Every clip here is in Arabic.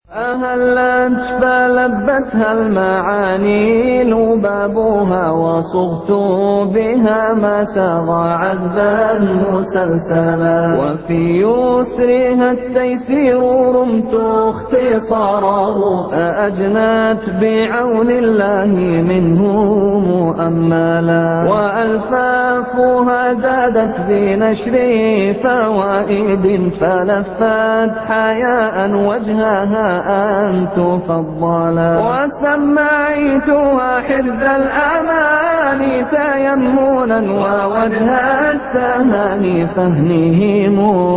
أهلت فلبتها المعاني لبابها وصغت بها ما سغى عذبا مسلسلا وفي يسرها التيسير رمت اختصاره أجنت بعون الله منه مؤملا وألفافها زادت بنشر فوائد فلفت حياء وجهها أن تفضلا وسميتها حرز الأمان تيمنا ووجه التهاني فهمه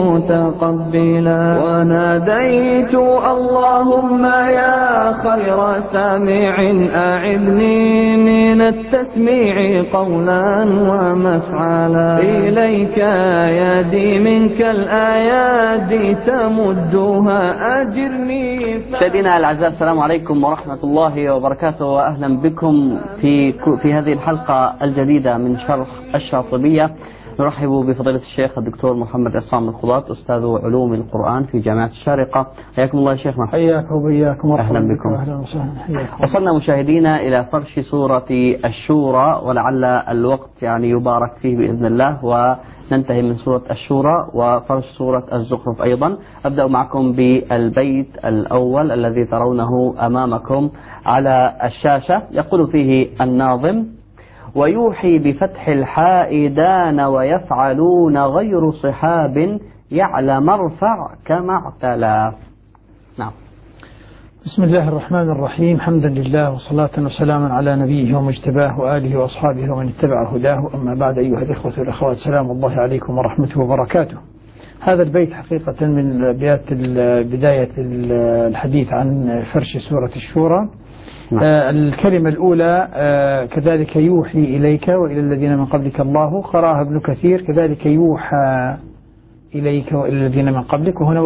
متقبلا وناديت اللهم يا خير سامع أعذني من التسميع قولا ومفعلا إليك يدي منك الآيات تمدها أجرني. مشاهدينا الأعزاء، السلام عليكم ورحمة الله وبركاته، وأهلا بكم في هذه الحلقة الجديدة من شرح الشاطبية. نرحب بفضيلة الشيخ الدكتور محمد عصام الخضاط، أستاذ علوم القرآن في جامعة الشارقة. حياكم الله يا شيخنا. حياكم وبياكم. أهلا بكم. أهلا وسهلا. وصلنا مشاهدينا إلى فرش سورة الشورى، ولعل الوقت يبارك فيه بإذن الله، وننتهي من سورة الشورى وفرش سورة الزخرف أيضا. أبدأ معكم بالبيت الأول الذي ترونه أمامكم على الشاشة. يقول فيه الناظم: ويوحي بفتح الحاء دان ويفعلون غير صحاب يعلم ارفع كما اعتلى. نعم. بسم الله الرحمن الرحيم، حمدا لله وصلاة وسلاما على نبيه ومجتباه وآله وأصحابه ومن اتبع هداه. أما بعد، أيها الإخوة والأخوات، سلام الله عليكم ورحمته وبركاته. هذا البيت حقيقة من بداية الحديث عن فرش سورة الشورى. الكلمة الأولى كذلك يوحي إليك وإلى الذين من قبلك، الله قرأها ابن كثير كذلك يوحى إليك وإلى الذين من قبلك، وهنا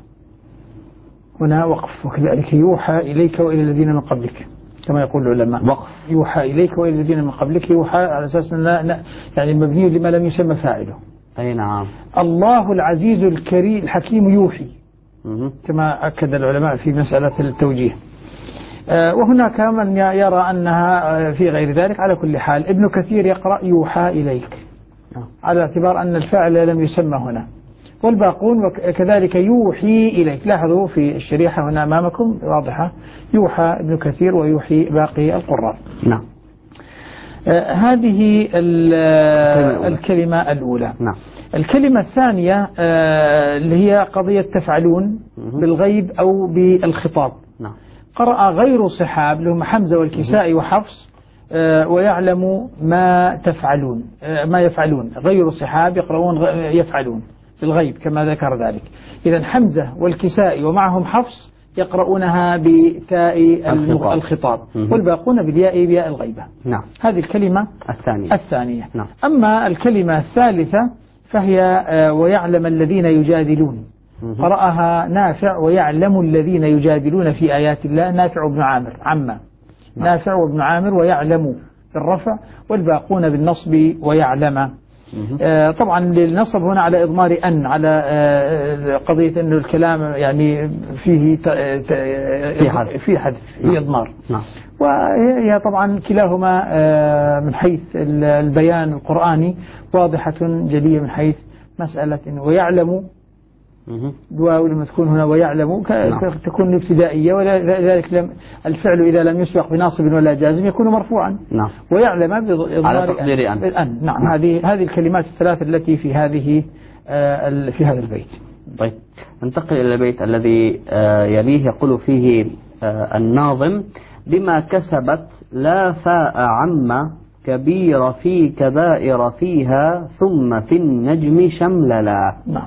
وقف، وكذلك يوحى إليك وإلى الذين من قبلك كما يقول العلماء. وقف يوحى إليك وإلى الذين من قبلك، يوحى على أساس مبني لما لم يسمى فاعله. أي نعم. الله العزيز الكريم الحكيم يوحي، كما أكد العلماء في مسألة التوجيه. وهناك من يرى أنها في غير ذلك. على كل حال ابن كثير يقرأ يوحى إليك على اعتبار أن الفعل لم يسمى هنا، والباقون وكذلك يوحي إليك. لاحظوا في الشريحة هنا أمامكم واضحة، يوحى ابن كثير ويوحي باقي القراء. نعم. هذه الكلمة الأولى. نعم. الكلمة الثانية اللي هي قضية تفعلون بالغيب أو بالخطاب. نعم. قرأ غير صحاب لهم حمزة والكسائي وحفص ويعلم ما تفعلون ما يفعلون. غير صحاب يقرؤون يفعلون بالغيب كما ذكر ذلك. إذن حمزة والكسائي ومعهم حفص يقرؤونها بتاء الخطاب، والباقون بالياء بياء الغيبة. نعم. هذه الكلمة الثانية. نعم. أما الكلمة الثالثة فهي ويعلم الذين يجادلون. قرأها نافع ويعلم الذين يجادلون في آيات الله. نافع بن عامر عما. نافع وابن عامر ويعلم بالرفع، والباقون بالنصب ويعلم. طبعا للنصب هنا على إضمار أن، على قضية أن الكلام فيه في حذف في إضمار. وهي طبعا كلاهما من حيث البيان القرآني واضحة جلية، من حيث مسألة ويعلم الواو لما تكون هنا ويعلم تكون ابتدائية، ولذلك الفعل إذا لم يسبق بناصب ولا جازم يكون مرفوعا. نعم. ويعلم على تقدير أن. نعم. هذه الكلمات الثلاث التي في هذا البيت. طيب، ننتقل إلى البيت الذي يليه. يقول فيه الناظم: بما كسبت لا فاء عم كبير في كبائر فيها ثم في النجم شمللا. نعم.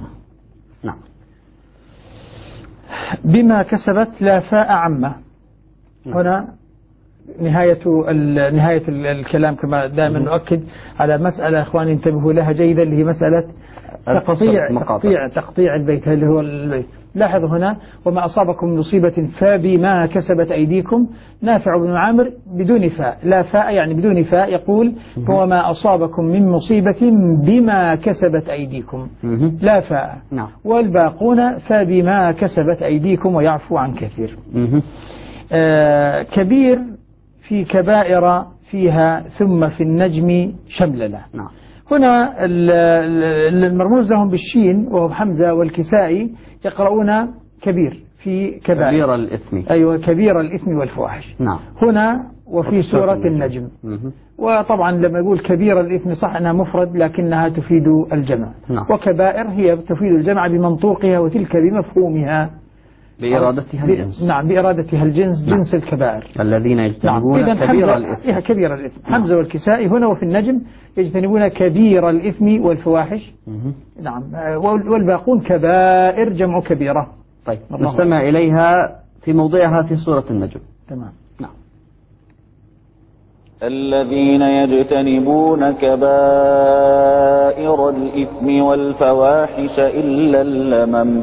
بما كسبت لا فاء عم. هنا نهاية الكلام كما دائما نؤكد على مسألة إخواني انتبهوا لها جيدا، اللي هي مسألة تقطيع البيت. هل هو البيت؟ لاحظوا هنا وما أصابكم من مصيبة فبما كسبت أيديكم. نافع بن عامر بدون فاء، لا فاء يعني بدون فاء، يقول وما أصابكم من مصيبة بما كسبت أيديكم، لا فاء. والباقون فبما كسبت أيديكم ويعفو عن كثير. كبير في كبائر فيها ثم في النجم شمللة. هنا المرموز لهم بالشين وهو حمزة والكسائي يقرؤون كبير في كبائر، كبير الإثم. أيوة كبير الإثم والفواحش. هنا وفي سورة النجم. وطبعا لما يقول كبير الإثم صح أنها مفرد لكنها تفيد الجمع. وكبائر هي تفيد الجمع بمنطوقها وتلك بمفهومها، بإرادتها الجنس. نعم بإرادتها الجنس، جنس الكبائر الذين يجتنبون كبير الإثم. كبير الإثم. حمزة والكسائي هنا وفي النجم يجتنبون كبير الإثم والفواحش. نعم. والباقون كبائر جمع كبيرة. طيب نستمع إليها في موضعها في سورة النجم. تمام. نعم. الذين يجتنبون كبائر الإثم والفواحش إلا اللمم.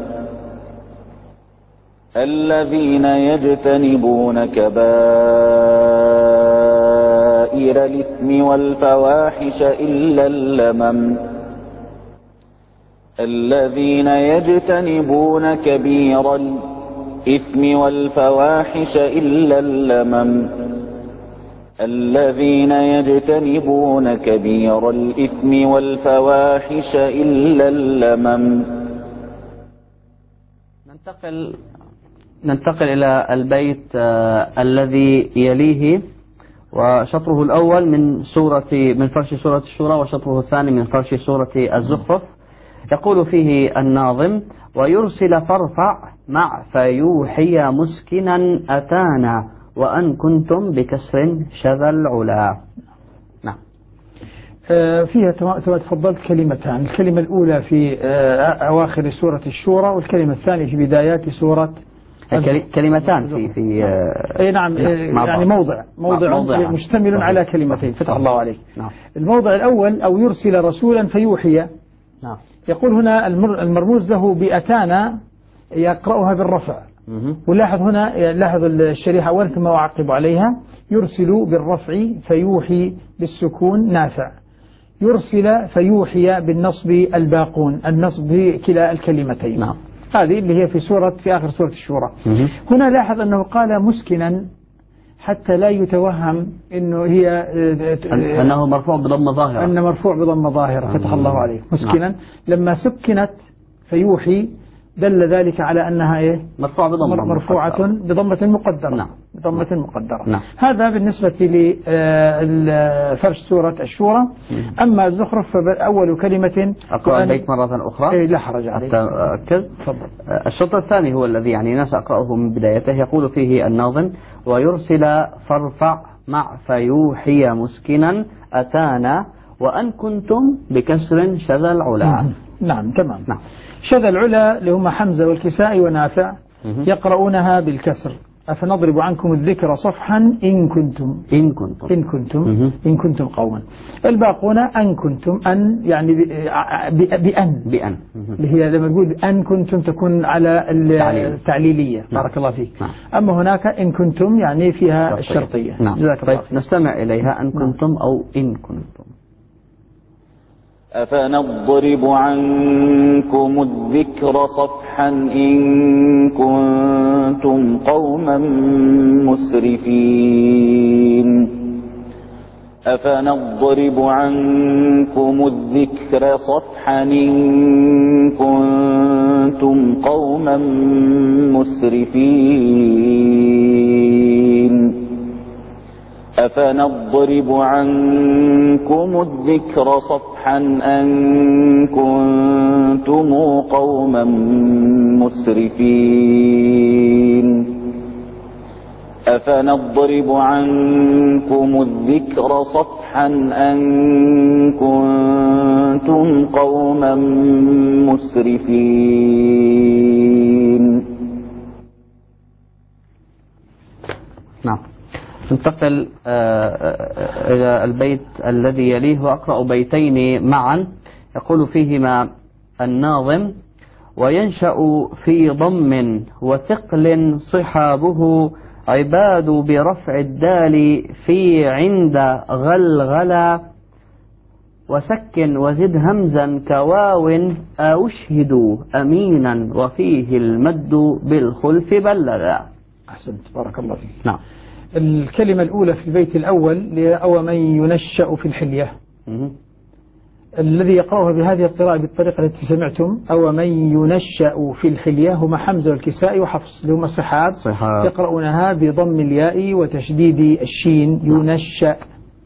الذين يجتنبون كبائر الإثم والفواحش إلا اللمم. الذين يجتنبون كبير الإثم والفواحش إلا اللمم. الذين يجتنبون كبير الإثم والفواحش إلا اللمم. ننتقل إلى البيت الذي يليه، وشطره الأول من فرش سورة الشورى، وشطره الثاني من فرش سورة الزخرف. يقول فيه الناظم: ويرسل فارفع مع فيوحي مسكنا أتانا وأن كنتم بكسر شذا العلا. نعم. فيها تفضلت كلمتان، الكلمة الأولى في أواخر سورة الشورى، والكلمة الثانية في بدايات سورة كلمتان في أي نعم، يعني موضع مشتمل على كلمتين. فتح الله عليك. الموضع الأول أو يرسل رسولا فيوحي. يقول هنا المرموز له بأتانا يقرأها بالرفع. ولاحظ هنا، لاحظ الشريحة أول ثم أعقب عليها. يرسل بالرفع فيوحي بالسكون نافع. يرسل فيوحي بالنصب الباقون، النصب بكلا الكلمتين. هذه اللي هي في آخر سورة الشورى. هنا لاحظ أنه قال مسكنا حتى لا يتوهم أنه أنه مرفوع بضم ظاهرة، أنه مرفوع بضم ظاهرة. فتح الله عليه. مسكنا لما سكنت فيوحي دل ذلك على أنها مرفوعة بضمة مقدرة. بضمة مقدرة. هذا بالنسبة لفرش سورة الشورى. أما الزخرف فأول كلمة. أقرأ البيت مرة أخرى لا حرج عليك. حتى أركز. الشطر الثاني هو الذي يعني سأقرأه من بدايته. يقول فيه الناظم: ويرسل فارفع مع فيوحي مسكنا أتانا وأن كنتم بكسر شذا العلا. نعم تمام. شذا العلا اللي هم حمزة والكسائي ونافع يقرؤونها بالكسر. أفنضرب عنكم الذكر صفحا إن كنتم قوما. الباقون أن كنتم، أن يعني بأن اللي هي لما نقول أن كنتم تكون على التعليلية. بارك الله فيك. أما هناك إن كنتم يعني فيها الشرطية. جزاك الله خير. نستمع إليها. أن كنتم أو إن كنتم. أفنضرب عنكم الذكر صفحا إن كنتم قوما مسرفين. أفنضرب عنكم الذكر صفحا إن كنتم قوما مسرفين. أفنضرب عنكم الذكر صفحا أن كنتم قوما مسرفين. أفنضرب عنكم الذكر صفحا أن كنتم قوما مسرفين. نعم. ننتقل إلى البيت الذي يليه وأقرأ بيتين معا يقول فيهما الناظم: وينشأ في ضم وثقل صحابه عباد برفع الدال في عند غلغلا وسكن وزد همزا كواو أشهدوا أمينا وفيه المد بالخلف بللا. أحسنت، بارك الله فيك. نعم. الكلمة الأولى في البيت الأول أو من ينشأ في الحلية. الذي يقرأها بهذه القراءة بالطريقة التي سمعتم أو من ينشأ في الحلية هما حمزة والكسائي وحفص اللي هم الصحاب يقرؤونها بضم الياء وتشديد الشين ينشأ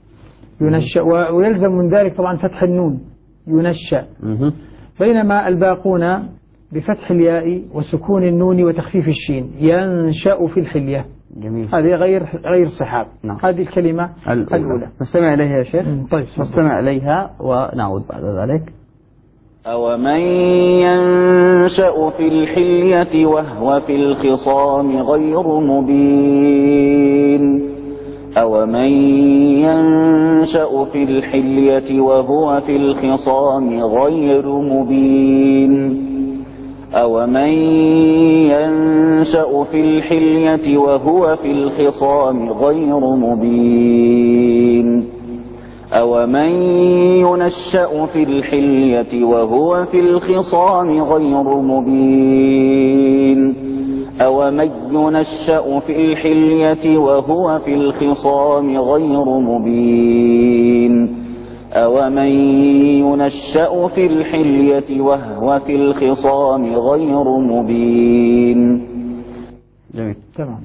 ويلزم من ذلك طبعا فتح النون ينشأ، بينما الباقون بفتح الياء وسكون النون وتخفيف الشين ينشأ في الحلية. جميل. هذه غير صحاب. نعم. هذه الكلمة الأولى. نستمع إليها يا شيخ. طيب نستمع إليها ونعود بعد ذلك. أومن ينشأ في الحلية وهو في الخصام غير مبين أومن ينشأ في الحلية وهو في الخصام غير مبين أومن ينشأ في الحلية وهو في الخصام غير مبين أومن ينشأ في الحلية وهو في الخصام غير مبين أومن ينشأ في الحلية وهو في الخصام غير مبين أومن ينشأ في الحلية وهو في الخصام غير مبين. جميل. تمام.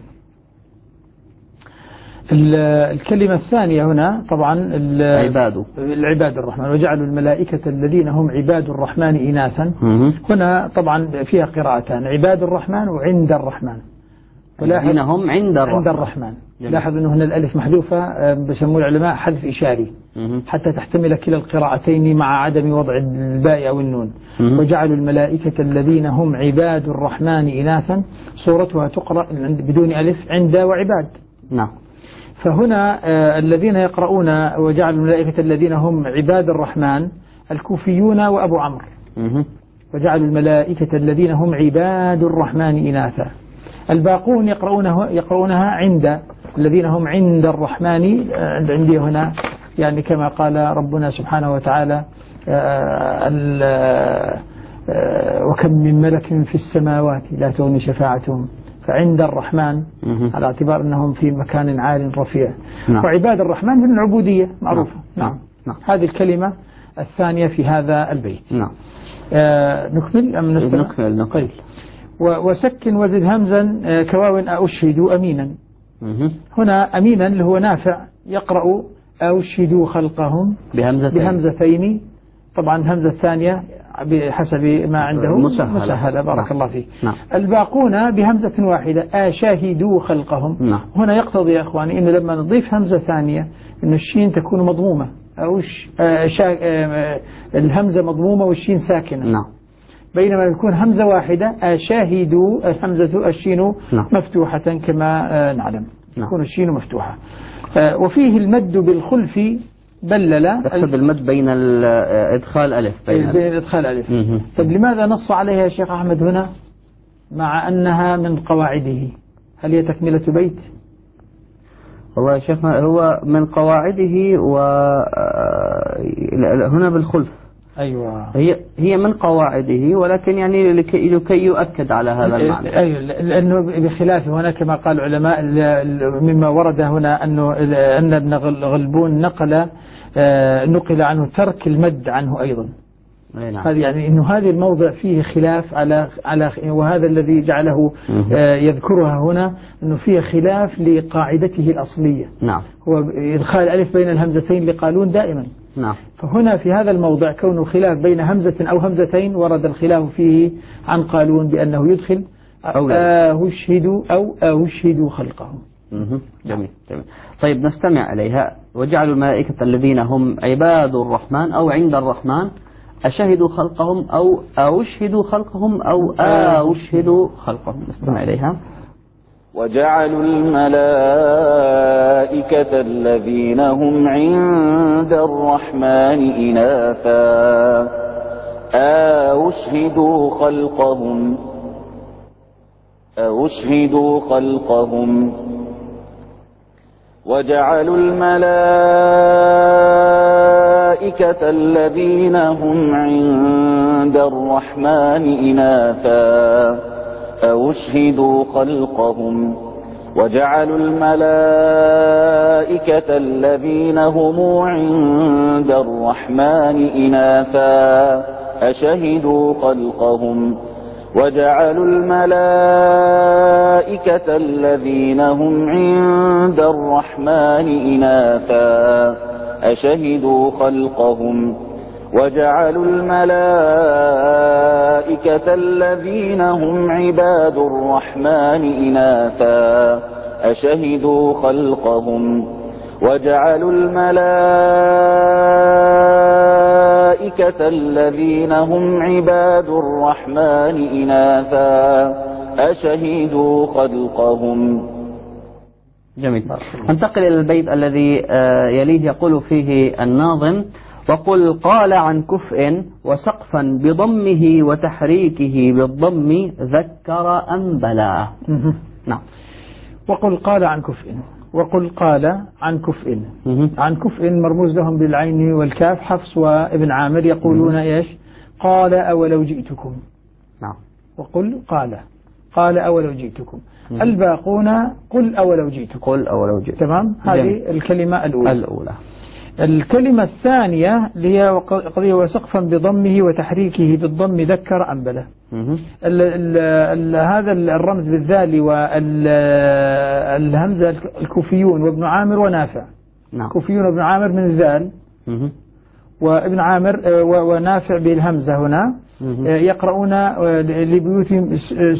الكلمة الثانية هنا طبعا العباد الرحمن وجعلوا الملائكة الذين هم عباد الرحمن إناثا. هنا طبعا فيها قراءتان عباد الرحمن وعند الرحمن. الذين هم عند الرحمن. لاحظ أنه هنا الألف محذوفة بسموه العلماء حذف إشاري حتى تحتمل كلا القراءتين مع عدم وضع الباء أو النون. وجعلوا الملائكة الذين هم عباد الرحمن إناثا صورتها تقرأ بدون ألف عند وعباد. نعم. فهنا الذين يقرؤون وجعلوا الملائكة الذين هم عباد الرحمن الكوفيون وأبو عمرو. وجعلوا الملائكة الذين هم عباد الرحمن إناثا. الباقون يقرؤونها عند الذين هم عند الرحمن عندي هنا يعني كما قال ربنا سبحانه وتعالى وكم من ملك في السماوات لا تغني شفاعتهم فعند الرحمن على اعتبار أنهم في مكان عال رفيع. نعم. وعباد الرحمن من العبودية معروفة. نعم. نعم. هذه الكلمة الثانية في هذا البيت. نعم. نكمل أم نستمع؟ نكمل. وسكن وزد همزا كواو أشهدوا أمينا. هنا أمينا اللي هو نافع يقرأ أشهدوا خلقهم بهمزتين. طبعا الهمزة الثانية بحسب ما عنده مسهلة. بارك الله فيك. نعم. الباقون بهمزة واحدة أشاهدوا خلقهم. نعم. هنا يقتضي يا أخواني إنه لما نضيف همزة ثانية إنه الشين تكون مضمومة الهمزة مضمومة والشين ساكنة. نعم. بينما يكون همزة واحدة أشاهدوا الهمزة الشين نعم. مفتوحة كما نعلم. نعم. يكون الشين مفتوحة. وفيه المد بالخلف بللا. يقصد المد بين إدخال ألف بين إدخال ألف. طيب لماذا نص عليها يا شيخ أحمد هنا مع أنها من قواعده؟ هل هي تكملة بيت؟ والله يا شيخ هو من قواعده وهنا بالخلف. أيوة. هي من قواعده ولكن يعني لكي يؤكد على هذا المعنى. أيوة لأنه بخلاف هنا كما قال العلماء مما ورد هنا أن ابن غلبون نقل عنه ترك المد عنه أيضا. نعم. هذا يعني إنه هذا الموضع فيه خلاف على وهذا الذي جعله يذكرها هنا إنه فيه خلاف لقاعدته الأصلية. نعم. هو إدخال ألف بين الهمزتين لقالون دائما. نعم. فهنا في هذا الموضع كونه خلاف بين همزة أو همزتين ورد الخلاف فيه عن قالون بأنه يدخل أشهدوا أو أشهدوا خلقهم. جميل. طيب نستمع إليها. وجعلوا الملائكة الذين هم عباد الرحمن أو عند الرحمن أشهدوا خلقهم أو أشهدوا خلقهم أو أشهدوا خلقهم. نستمع إليها. وجعلوا الملائكة الذين هم عند الرحمن إناثا أشهدوا خلقهم وجعلوا الملائكة الذين هم عند الرحمن إناثا أشهدوا خلقهم وجعلوا الملائكة الذين هم عند الرحمن إناثا أشهدوا خلقهم وجعلوا الملائكة الذين هم عند الرحمن إناثا أشهدوا خلقهم وجعلوا الملائكة الذين هم عباد الرحمن إناثا أشهدوا خلقهم وجعلوا الملائكة الذين هم عباد الرحمن إناثا أشهدوا خلقهم. جميل. ننتقل إلى البيت الذي يليه، يقول فيه الناظم: وقل قال عن كفء وسقفا بضمه وتحريكه بالضم ذكر أم بلا. نعم. وقل قال عن كفء، وقل قال عن كفء. عن كفء مرموز لهم بالعين والكاف، حفص وابن عامر يقولون إيش؟ قال أولو جئتكم. نعم. وقل قال أولو جئتكم. الباقون قل أولو جئتكم. قل أولو جئتكم. تمام. هذه الكلمة الأولى. الكلمة الثانية اللي هي قضية وسقفا بضمه وتحريكه بالضم ذكر أم بلا. هذا الرمز بالذال والهمزة الكوفيون وابن عامر ونافع. نعم. كوفيون وابن عامر من الذال، وابن عامر ونافع بالهمزة هنا يقرؤون لبيوتهم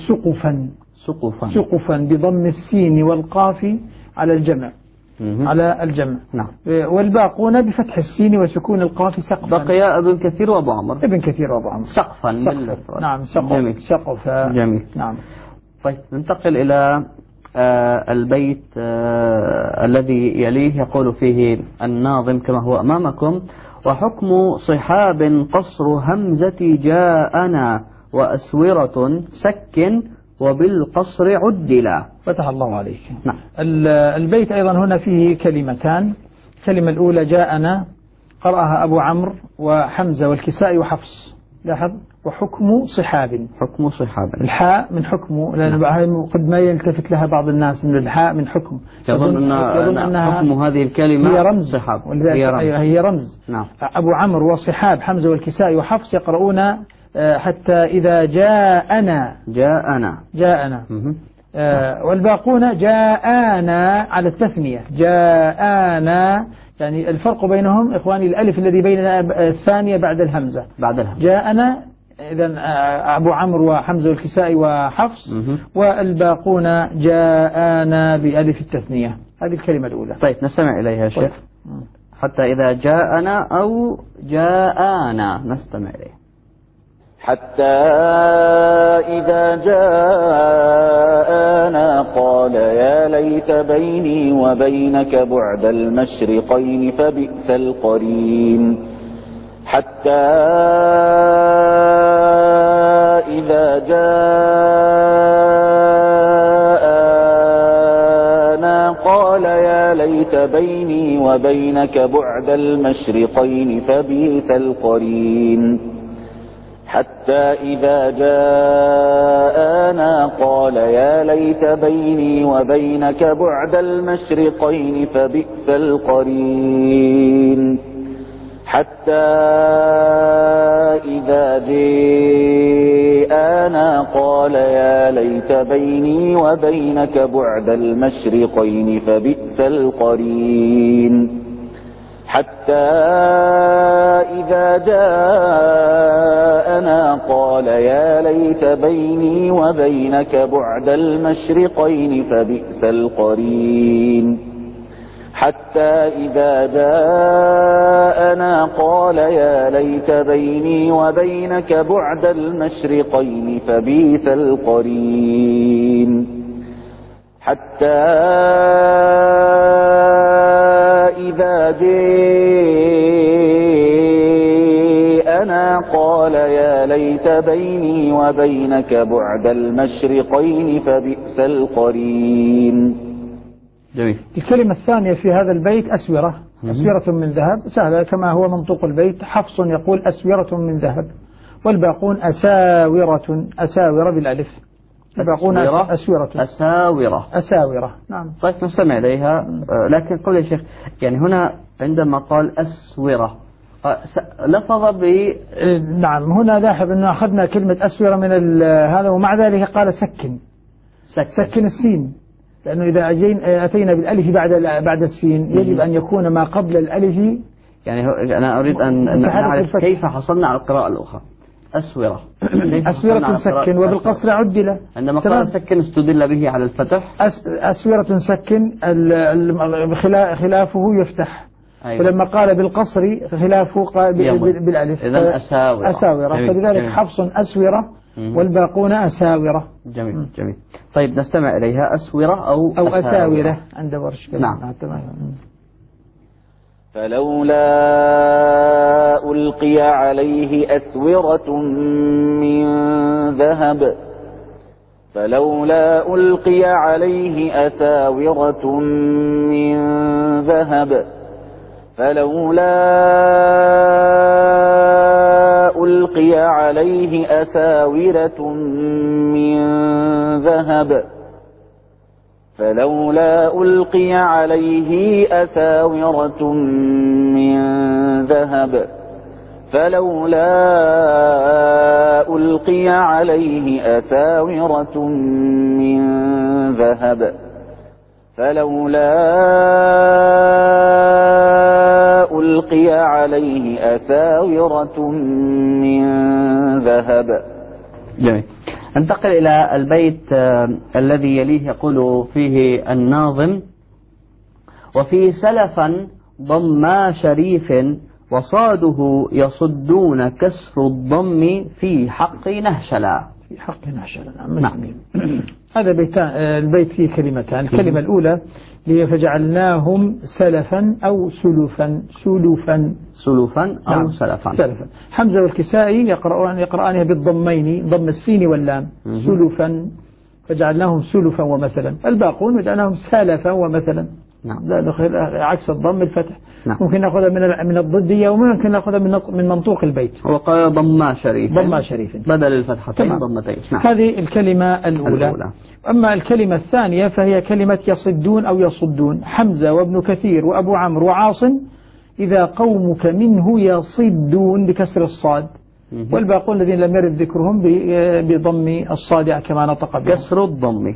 سقفا بضم السين والقاف على الجمع. على الجمع. نعم. والباقون بفتح السين وسكون القاف سقفا. بقي ابن كثير وابو عمر. ابن كثير وابو عمر. سقفا. نعم. سقف. جميل. نعم. طيب ننتقل إلى البيت الذي يليه، يقول فيه الناظم كما هو أمامكم: وحكم صحاب قصر همزة جاءنا وأسورة سك وبالقصر عدلا. فتح الله عليك. نعم. البيت أيضا هنا فيه كلمتان. الكلمة الأولى جاءنا قرأها أبو عمرو وحمزة والكسائي وحفص. لاحظ: وحكم صحاب. حكم صحاب. الحاء من حكم، لأن قد ما يلتفت لها بعض الناس من الحاء من حكم، يظن أنها حكم هذه الكلمة هي رمز صحاب. هي رمز. نعم. أبو عمرو وصحاب حمزة والكسائي وحفص يقرؤون حتى إذا جاءنا. والباقون جاءنا على التثنية. جاءنا، يعني الفرق بينهم إخواني الألف الذي بين الثانية بعد الهمزة. جاءنا إذن أبو عمرو وحمزة والكسائي وحفص، والباقون جاءنا بألف التثنية. هذه الكلمة الأولى. طيب نستمع إليها يا شيخ. حتى إذا جاءنا أو جاءنا، نستمع إليه. حتى إذا جاءنا قال يا ليت بيني وبينك بعد المشرقين فبئس القرين. حتى إذا جاءنا قال يا ليت بيني وبينك بعد المشرقين فبئس القرين. حتى إذا جاءنا قال يا ليت بيني وبينك بعد المشرقين فبئس القرين. حتى إذا جاءنا قال يا ليت بيني وبينك بعد المشرقين فبئس القرين. حتى إذا جاءنا قال يا ليت بيني وبينك بعد المشرقين فبئس القرين. حتى إذا جاءنا قال يا ليت بيني وبينك بعد المشرقين فبئس القرين. حتى إذا جاءنا قال يا ليت بيني وبينك بعد المشرقين فبئس القرين. جميل. الكلمة الثانية في هذا البيت أسورة. أسورة من ذهب سهلة كما هو منطوق البيت. حفص يقول أسورة من ذهب، والباقون أساورة، أساورة بالألف، الباقون أساورة. نعم. طيب نستمع إليها. لكن قل يا شيخ، يعني هنا عندما قال أسورة لفظ ب نعم، هنا لاحظ أنه أخذنا كلمة أسورة من هذا، ومع ذلك قال سكن السين، لأنه إذا أتينا بالألف بعد السين يجب أن يكون ما قبل الألف. يعني أنا أريد أن نعرف كيف حصلنا على القراءة الأخرى. أسورة سكن، وبالقصر عدل. عندما قال سكن استدل به على الفتح. أسورة سكن خلافه يفتح. أيوة. ولما قال بالقصر خلافه قال بالألف. إذن أساورة. فلذلك حفص أسورة والباقون أساورة. جميل. طيب نستمع إليها. أسورة أو أساورة عند ورش. نعم. فلولا ألقي عليه أسورة من ذهب، فلولا ألقي عليه أساورة من ذهب، فلولا ألقي عليه أساورة من ذهب، فلولا ألقي عليه أساورة من ذهب، فلولا ألقي عليه أساورة من ذهب، فلولا ألقي عليه أساورة من ذهب. جميل. ننتقل إلى البيت الذي يليه، يقول فيه الناظم: وفي سلفا ضما شريف وصاده يصدون كسر الضم في حق نهشلا. في حق نهشلا. نعم. هذا البيت فيه كلمتان. الكلمة الأولى هي فجعلناهم سلفا أو سلفا. أو سلفا. حمزة والكسائي يقرآنها بالضمين، ضم السين واللام. سلفا، فجعلناهم سلفا ومثلا. الباقون وجعلناهم سلفا ومثلا. نعم. عكس الضم الفتح. نعم. ممكن نأخذها من الضدية، وممكن نأخذها من منطوق البيت. وقال ضما شريف بدل الفتحتين ضمتين. نعم. هذه الكلمة الأولى. أما الكلمة الثانية فهي كلمة يصدون أو يصدون. حمزة وابن كثير وأبو عمرو وعاصم: إذا قومك منه يصدون بكسر الصاد، والباقون الذين لم يرد ذكرهم بضم الصاد كما نطق به. كسر الضم.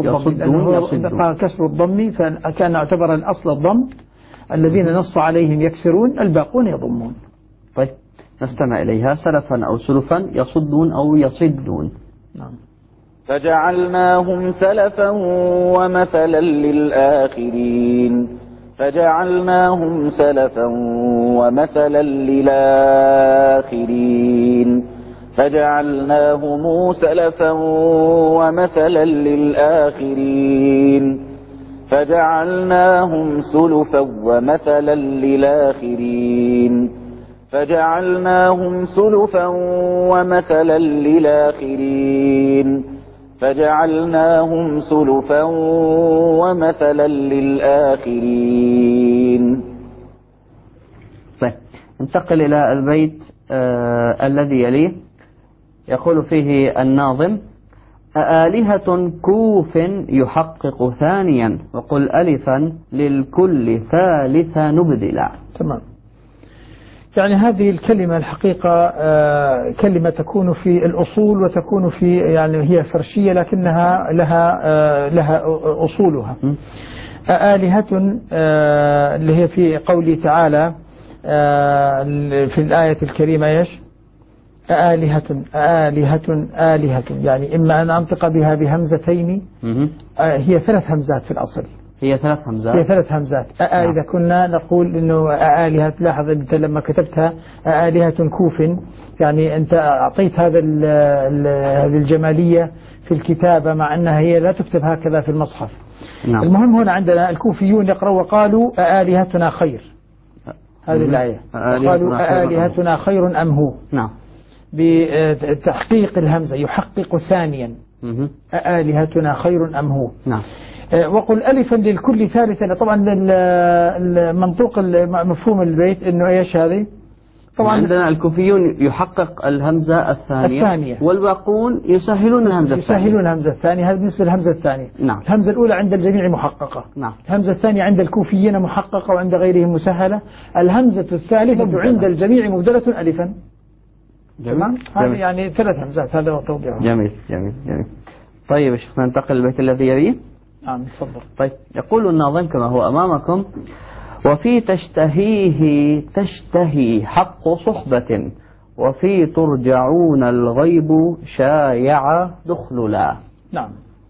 كسر الضم، فكان اعتبر الأصل الضم. الذين نص عليهم يكسرون، الباقون يضمون. طيب نستمع إليها. سلفا أو سلفا، يصدون أو يصدون. نعم. فجعلناهم سلفا ومثلا للآخرين، فجعلناهم سلفا ومثلا للآخرين، فجعلناهم سلفا ومثلا للآخرين، فجعلناهم سلفا ومثلا للآخرين، فجعلناهم سلفا ومثلا للآخرين، فجعلناهم سلفا ومثلا للآخرين. طيب ننتقل إلى البيت الذي يليه، يقول فيه الناظم: أآلهة كوف يحقق ثانيا وقل ألفا للكل ثالث نبدلا. تمام. يعني هذه الكلمة الحقيقة كلمة تكون في الأصول وتكون في، يعني هي فرشية لكنها لها أصولها. آلهة اللي هي في قوله تعالى في الآية الكريمة إيش؟ آلهة، يعني إما أن أنطق بها بهمزتين، هي 3 همزات في الأصل، هي 3 همزات. هي 3 همزات. إذا كنا نقول إنه آلهة، تلاحظ أنت لما كتبتها آلهة كوف، يعني أنت أعطيت هذه الجمالية في الكتابة، مع أنها هي لا تكتب هكذا في المصحف. نعم. المهم هنا عندنا الكوفيون يقرأوا وقالوا آلهتنا خير، هذه الآية، قالوا آلهتنا خير أم هو. نعم. بتحقيق الهمزة، يحقق ثانيا آلهتنا خير أم هو. نعم. وقل ألفا للكل ثالثا. طبعا المنطوق مفهوم البيت إنه إيش هذه؟ طبعا عندنا الكوفيون يحقق الهمزة الثانية والباقون يسهلون الهمزة الثانية. هذا بالنسبة للهمزة الثانية. نعم. الهمزة الأولى عند الجميع محققة. نعم. الهمزة الثانية عند الكوفيين محققة وعند غيرهم مسهلة. الهمزة الثالثة عند الجميع مبدلة ألفا. تمام. هذا يعني 3 همزات، هذا هو توضيحه. جميل جميل جميل. طيب يا شيخ ننتقل للبيت الذي يليه. نعم تفضل. طيب يقول الناظم كما هو أمامكم: وفي تشتهيه تشتهي حق صحبة، وفي ترجعون الغيب شايع دخللا. نعم.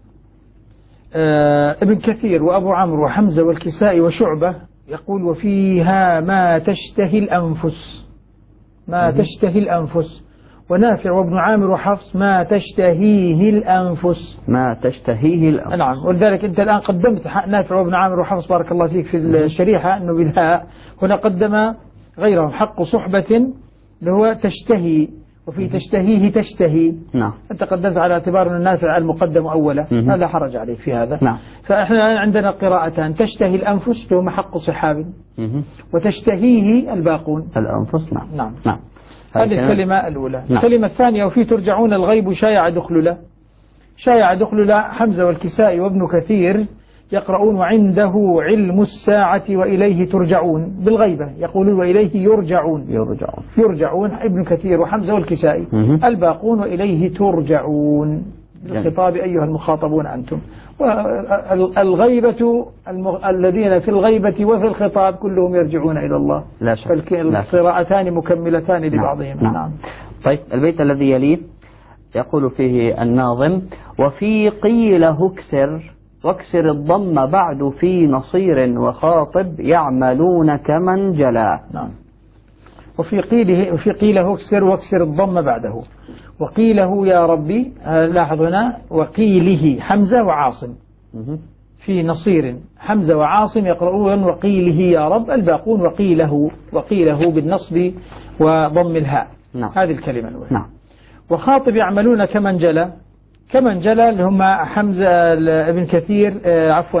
ابن كثير وأبو عمرو وحمزة والكسائي وشعبة يقول: وفيها ما تشتهي الأنفس، ما تشتهي الأنفس. ونافع وابن عامر وحفص: ما تشتهيه الأنفس، ما تشتهيه الأنفس. نعم. ولذلك أنت الآن قدمت نافع وابن عامر وحفص بارك الله فيك في الشريحة أنه بالهاء، هنا قدم غيرهم حق صحبة اللي هو تشتهي، وفي تشتهيه تشتهي. نعم. أنت قدمت على اعتبار أن النافع المقدم أولا، لا حرج عليك في هذا. نعم. فإحنا عندنا قراءتان: تشتهي الأنفس اللي هو حق صحاب، وتشتهيه الباقون الأنفس. نعم. نعم. نعم. هذه الكلمة الأولى. نعم. الكلمة الثانية: وفي ترجعون الغيب شايع دخللا. شايع دخللا حمزة والكسائي وابن كثير يقرؤون: وعنده علم الساعة وإليه ترجعون، بالغيبة يقولون وإليه يرجعون ابن كثير وحمزة والكسائي. الباقون وإليه ترجعون، بالخطاب أيها المخاطبون أنتم. والغيبة الذين في الغيبة وفي الخطاب كلهم يرجعون إلى الله. لا شك. القراءتان مكملتان لبعضهما. نعم. طيب البيت الذي يليه يقول فيه الناظم: وفي قيله اكسر، واكسر الضم بعد في نصير، وخاطب يعملون كمن جلا. نعم. وفي قيله اكسر، واكسر الضم بعده. وقيله يا ربي، لاحظ هنا وقيله حمزة وعاصم. في نصير حمزة وعاصم يقرؤون وقيله يا رب، الباقون وقيله بالنصب وضم الهاء. نعم. هذه الكلمة الأولى. نعم. وخاطب يعملون كمن جلا. كمن جلا اللي هم حمزة ابن كثير، عفوا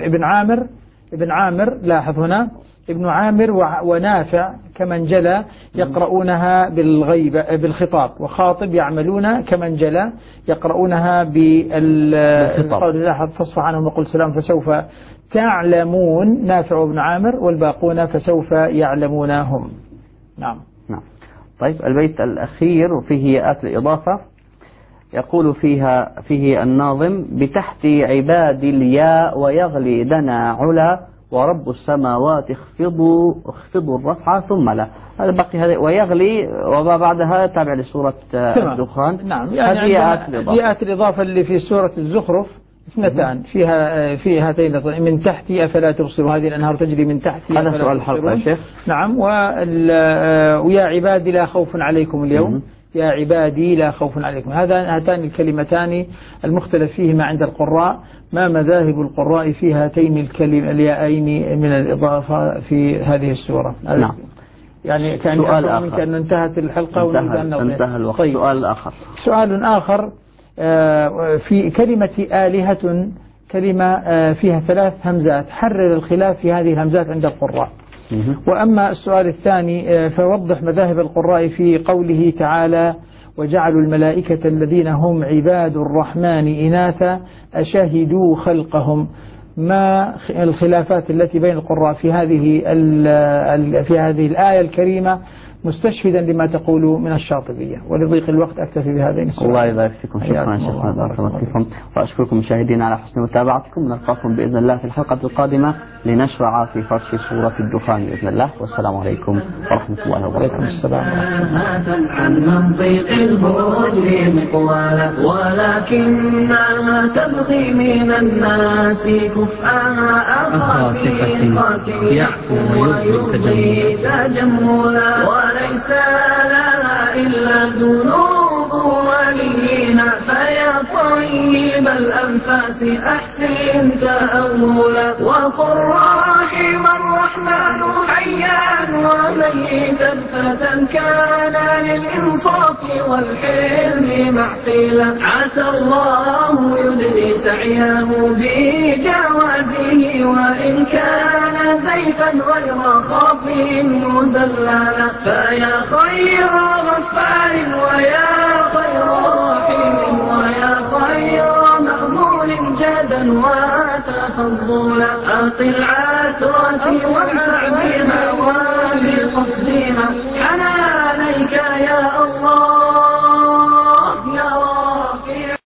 ابن عامر، لاحظ هنا ابن عامر ونافع كمن جلا يقرؤونها بالخطاب. وخاطب يعملون كمن جلا يقرؤونها بالخطاب. لاحظ: فاصفح عنهم وقل سلام فسوف تعلمون، نافع وابن عامر، والباقون فسوف يعلمون هم. نعم. نعم. طيب البيت الأخير وفيه ياءات الإضافة يقول فيه الناظم: بتحت عباد الياء ويغلي دنا علا، ورب السماوات اخفضوا الرفع ثم لا. هذا بقي هذا ويغلي، وما بعدها تابع لسورة الدخان. نعم. يعني ياءات الإضافة اللي في سورة الزخرف اثنتان في هاتين من تحتي أفلا تبصروا، هذه الأنهار تجري من تحتي. هذا سؤال الحلقة يا شيخ. نعم. ويا عبادي لا خوف عليكم اليوم، يا عبادي لا خوف عليكم. هاتان الكلمتان المختلف فيهما عند القراء. ما مذاهب القراء في هاتين اليائين من الإضافة في هذه السورة؟ نعم. يعني كان سؤال آخر. منك أن انتهت الحلقة انتهى الوقت. طيب. سؤال آخر في كلمة آلهة، كلمة فيها 3 همزات، حرر الخلاف في هذه الهمزات عند القراء. وأما السؤال الثاني فوضح مذاهب القراء في قوله تعالى: وجعلوا الملائكة الذين هم عباد الرحمن إناثا أشهدوا خلقهم. ما الخلافات التي بين القراء في هذه الآية الكريمة مستشهدا لما تقول من الشاطبية. ولضيق الوقت أكتفي بهذين السؤال. الله يبارك فيكم. شكرا شيخنا، بارك الله فيكم، وأشكركم مشاهدينا على حسن متابعتكم. نلقاكم بإذن الله في الحلقة القادمة لنشرع في فرش سورة الدخان بإذن الله. والسلام عليكم ورحمة الله وبركاته. السلام عن منطق المجرم مقوالا، ولكنها تبغي من الناس كفءها أخاطئة يعفو ويبغي تجملا، وليس لها إلا ذنوب ولينا، فيا طيب الأنفاس أحسن تأولا، وقل رحم الرحمن حيا وميتا فتى كان للإنصاف والحلم معقلا، عسى الله يدري سعيه بجوازه، وإن كان زيفا غير خاف مزللا، فيا خير غفار ويا خير رحيم ويا خير مأمول جادا وتفضلا، أقل عثرتي وانفع بها وبقصدها حنانيك يا الله.